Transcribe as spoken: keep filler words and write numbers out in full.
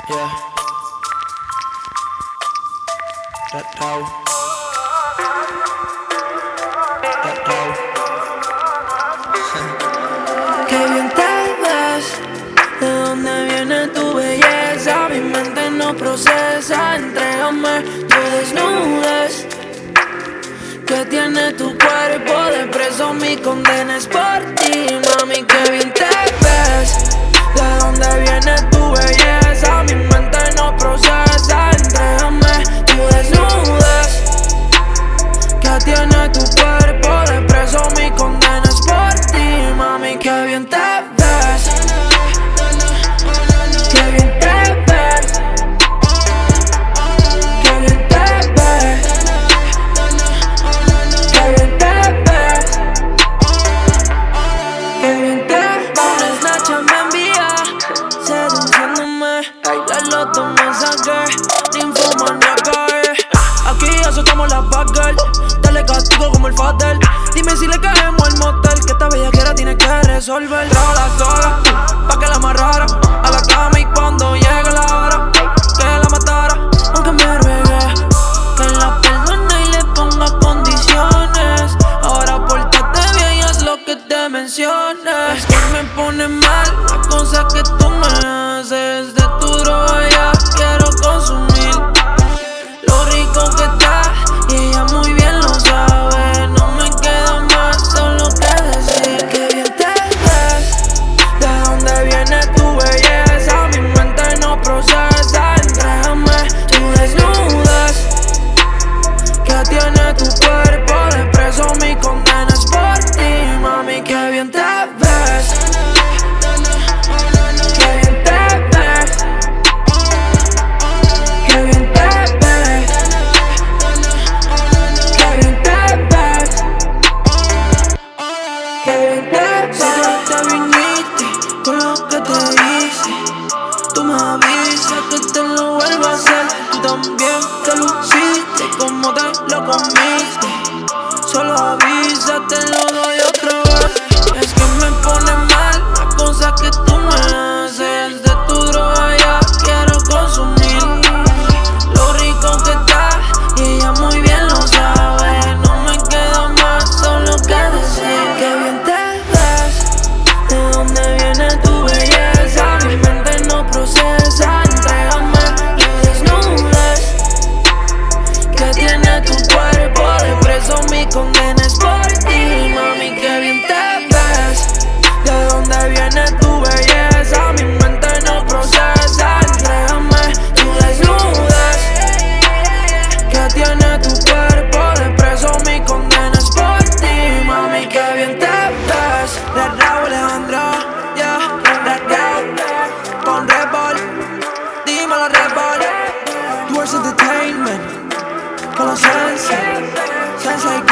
Yeah. That dough. That dough. Qué bien te ves, de dónde viene tu belleza. Mi mente no procesa, entrégame tu desnudez. Que tiene tu cuerpo de preso, mi condena es por ti. Mami, qué bien te ves, de dónde viene tu belleza. Mi mente no procesa, entrégame tu desnudez. Que tiene tu cuerpo de preso, mi condena es por ti. Mami, qué bien te ves, qué bien te ves, qué bien te ves, qué bien te ves, qué bien te ves. Una Snapchat me envía, seduciéndome, la loto me saqué, ninfomaniaca, eh. Aquí azotamos la bad girl, dale castigo como el Fadel. Dime si le caemos al motel, que esta bellaquera tiene que resolver. Trajo la soga, pa' que la amarrara a la cama y cuando llegue la hora, que la matara. Aunque me ruegue, que la perdone y le ponga condiciones. Ahora pórtate bien y haz lo que te mencione. Es que me pone mal las cosas que tú me haces. De tu droga ya quiero consumir lo rico que está y ella muy bien lo sabe. No me queda más solo que decir que bien te ves, de dónde viene tu belleza. Mi mente no procesa, entrégame tu desnudez. Que tiene tu cuerpo de preso, mi condena es por ti. Mami, que bien te ves, que bien te ves, que bien te ves, que bien te ves, que bien te ves. Sé que te viniste con lo que te hice. Tú me avisas que te lo vuelvo a hacer. Tú también te luciste como te lo comiste. Solo avisa, te lo doy otra vez. Es que me pone mal las cosas que tú me haces. De tu droga ya quiero consumir lo rico que está y ella muy bien lo sabe. No me queda más solo que decir que bien te ves, de dónde viene tu belleza. Mi mente no procesa, entrégame tu desnudez. Que tiene tu cuerpo de preso, mi condena es por ti. Mami, que bien te ves, de dónde viene tu belleza. Mi mente no procesa, entrégame tu desnudez. Que tiene tu cuerpo de preso, mi condena es por ti. Mami, que bien te ves. De Raúl Alejandro, yeah, de Raúl con Red Bull, dímelo Red Bull. Tours Entertainment con los Sensei, Sensei.